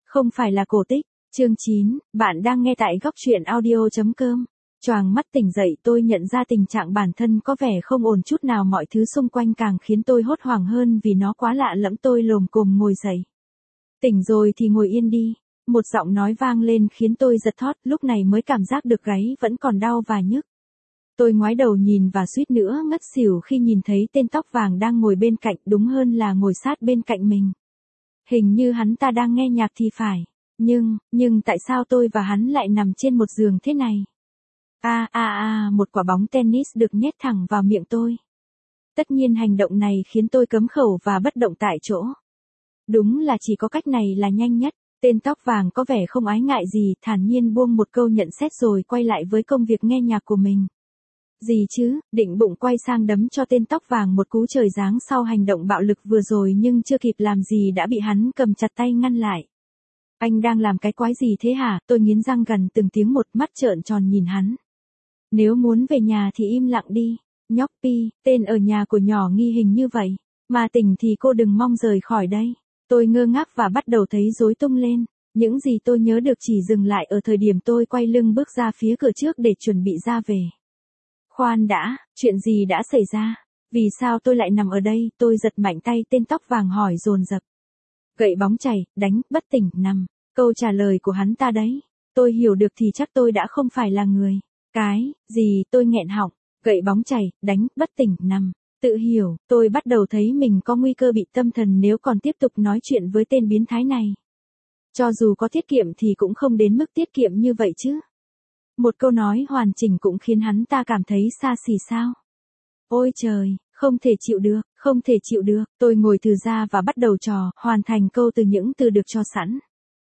Không phải là cổ tích. Chương 9, bạn đang nghe tại góc truyện audio.com. Choàng mắt tỉnh dậy tôi nhận ra tình trạng bản thân có vẻ không ổn chút nào, mọi thứ xung quanh càng khiến tôi hốt hoảng hơn vì nó quá lạ lẫm. Tôi lồm cồm ngồi dậy. Tỉnh rồi thì ngồi yên đi. Một giọng nói vang lên khiến tôi giật thót, lúc này mới cảm giác được gáy vẫn còn đau và nhức. Tôi ngoái đầu nhìn và suýt nữa ngất xỉu khi nhìn thấy tên tóc vàng đang ngồi bên cạnh, đúng hơn là ngồi sát bên cạnh mình. Hình như hắn ta đang nghe nhạc thì phải. Nhưng tại sao tôi và hắn lại nằm trên một giường thế này? Một quả bóng tennis được nhét thẳng vào miệng tôi. Tất nhiên hành động này khiến tôi cấm khẩu và bất động tại chỗ. Đúng là chỉ có cách này là nhanh nhất. Tên tóc vàng có vẻ không ái ngại gì, thản nhiên buông một câu nhận xét rồi quay lại với công việc nghe nhạc của mình. Gì chứ, định bụng quay sang đấm cho tên tóc vàng một cú trời giáng sau hành động bạo lực vừa rồi, nhưng chưa kịp làm gì đã bị hắn cầm chặt tay ngăn lại. Anh đang làm cái quái gì thế hả? Tôi nghiến răng gần từng tiếng một, mắt trợn tròn nhìn hắn. Nếu muốn về nhà thì im lặng đi. Nhóc Pi, tên ở nhà của nhỏ nghi hình như vậy. Mà tỉnh thì cô đừng mong rời khỏi đây. Tôi ngơ ngác và bắt đầu thấy rối tung lên. Những gì tôi nhớ được chỉ dừng lại ở thời điểm tôi quay lưng bước ra phía cửa trước để chuẩn bị ra về. Khoan đã, chuyện gì đã xảy ra? Vì sao tôi lại nằm ở đây? Tôi giật mạnh tay tên tóc vàng hỏi dồn dập. Gậy bóng chảy, đánh, bất tỉnh, nằm. Câu trả lời của hắn ta đấy. Tôi hiểu được thì chắc tôi đã không phải là người. Cái, gì, tôi nghẹn họng. Gậy bóng chảy, đánh, bất tỉnh, nằm. Tự hiểu, tôi bắt đầu thấy mình có nguy cơ bị tâm thần nếu còn tiếp tục nói chuyện với tên biến thái này. Cho dù có tiết kiệm thì cũng không đến mức tiết kiệm như vậy chứ. Một câu nói hoàn chỉnh cũng khiến hắn ta cảm thấy xa xỉ sao. Ôi trời, không thể chịu được, không thể chịu được. Tôi ngồi thừ ra và bắt đầu hoàn thành câu từ những từ được cho sẵn.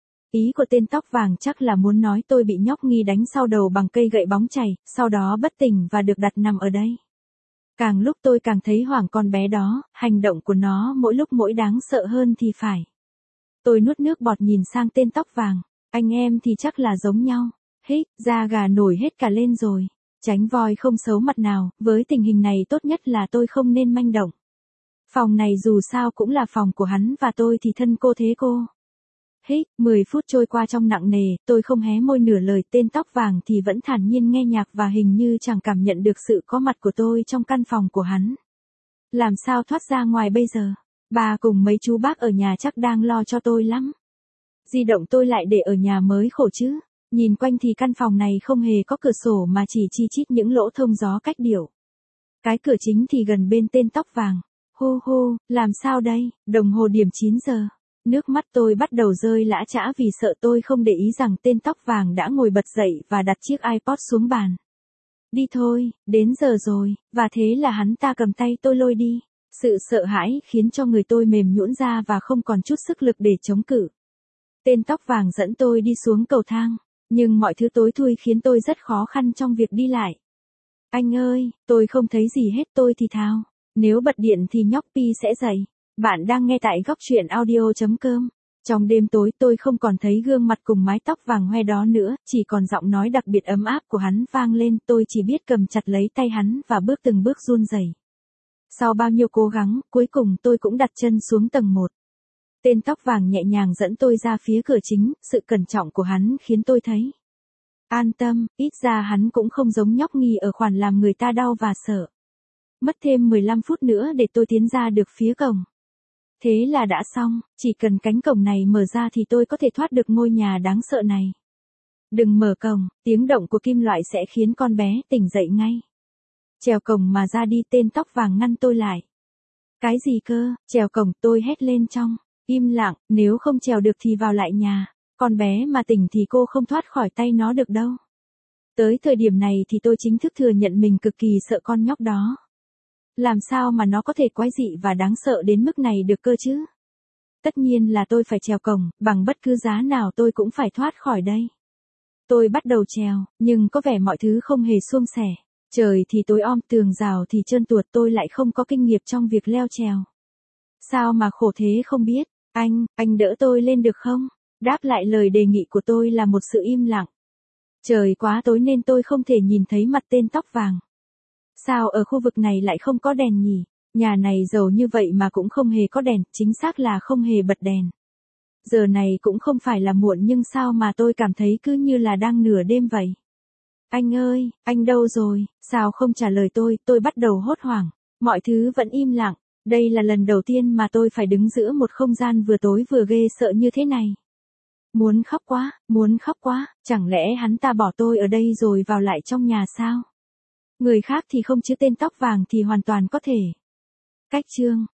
Ý của tên tóc vàng chắc là muốn nói tôi bị nhóc nghi đánh sau đầu bằng cây gậy bóng chảy, sau đó bất tỉnh và được đặt nằm ở đây. Càng lúc tôi càng thấy hoảng con bé đó, hành động của nó mỗi lúc mỗi đáng sợ hơn thì phải. Tôi nuốt nước bọt nhìn sang tên tóc vàng. Anh em thì chắc là giống nhau. Hít, da gà nổi hết cả lên rồi. Tránh voi không xấu mặt nào, với tình hình này tốt nhất là tôi không nên manh động. Phòng này dù sao cũng là phòng của hắn và tôi thì thân cô thế cô. Hít, 10 phút trôi qua trong nặng nề, tôi không hé môi nửa lời, tên tóc vàng thì vẫn thản nhiên nghe nhạc và hình như chẳng cảm nhận được sự có mặt của tôi trong căn phòng của hắn. Làm sao thoát ra ngoài bây giờ? Bà cùng mấy chú bác ở nhà chắc đang lo cho tôi lắm. Di động tôi lại để ở nhà mới khổ chứ. Nhìn quanh thì căn phòng này không hề có cửa sổ mà chỉ chi chít những lỗ thông gió cách điệu. Cái cửa chính thì gần bên tên tóc vàng. Hu, làm sao đây? Đồng hồ điểm 9 giờ. Nước mắt tôi bắt đầu rơi lã chã vì sợ tôi không để ý rằng tên tóc vàng đã ngồi bật dậy và đặt chiếc iPod xuống bàn. Đi thôi, đến giờ rồi, và thế là hắn ta cầm tay tôi lôi đi. Sự sợ hãi khiến cho người tôi mềm nhũn ra và không còn chút sức lực để chống cự. Tên tóc vàng dẫn tôi đi xuống cầu thang. Nhưng mọi thứ tối thui khiến tôi rất khó khăn trong việc đi lại. Anh ơi, tôi không thấy gì hết, tôi thì thào. Nếu bật điện thì nhóc Pi sẽ dậy. Bạn đang nghe tại góc truyện audio.com. Trong đêm tối tôi không còn thấy gương mặt cùng mái tóc vàng hoe đó nữa, chỉ còn giọng nói đặc biệt ấm áp của hắn vang lên. Tôi chỉ biết cầm chặt lấy tay hắn và bước từng bước run rẩy. Sau bao nhiêu cố gắng, cuối cùng tôi cũng đặt chân xuống tầng 1. Tên tóc vàng nhẹ nhàng dẫn tôi ra phía cửa chính, sự cẩn trọng của hắn khiến tôi thấy an tâm, ít ra hắn cũng không giống nhóc nghi ở khoản làm người ta đau và sợ. Mất thêm 15 phút nữa để tôi tiến ra được phía cổng. Thế là đã xong, chỉ cần cánh cổng này mở ra thì tôi có thể thoát được ngôi nhà đáng sợ này. Đừng mở cổng, tiếng động của kim loại sẽ khiến con bé tỉnh dậy ngay. Trèo cổng mà ra đi, tên tóc vàng ngăn tôi lại. Cái gì cơ, trèo cổng, tôi hét lên trong im lặng, nếu không trèo được thì vào lại nhà. Con bé mà tỉnh thì cô không thoát khỏi tay nó được đâu. Tới thời điểm này thì tôi chính thức thừa nhận mình cực kỳ sợ con nhóc đó. Làm sao mà nó có thể quái dị và đáng sợ đến mức này được cơ chứ? Tất nhiên là tôi phải trèo cổng, bằng bất cứ giá nào tôi cũng phải thoát khỏi đây. Tôi bắt đầu trèo, nhưng có vẻ mọi thứ không hề suôn sẻ. Trời thì tối om, tường rào thì trơn tuột, tôi lại không có kinh nghiệm trong việc leo trèo. Sao mà khổ thế không biết, anh đỡ tôi lên được không? Đáp lại lời đề nghị của tôi là một sự im lặng. Trời quá tối nên tôi không thể nhìn thấy mặt tên tóc vàng. Sao ở khu vực này lại không có đèn nhỉ? Nhà này giàu như vậy mà cũng không hề có đèn, chính xác là không hề bật đèn. Giờ này cũng không phải là muộn nhưng sao mà tôi cảm thấy cứ như là đang nửa đêm vậy. Anh ơi, anh đâu rồi, sao không trả lời tôi bắt đầu hốt hoảng. Mọi thứ vẫn im lặng, đây là lần đầu tiên mà tôi phải đứng giữa một không gian vừa tối vừa ghê sợ như thế này. Muốn khóc quá, chẳng lẽ hắn ta bỏ tôi ở đây rồi vào lại trong nhà sao? Người khác thì không chứ tên tóc vàng thì hoàn toàn có thể. Cách chương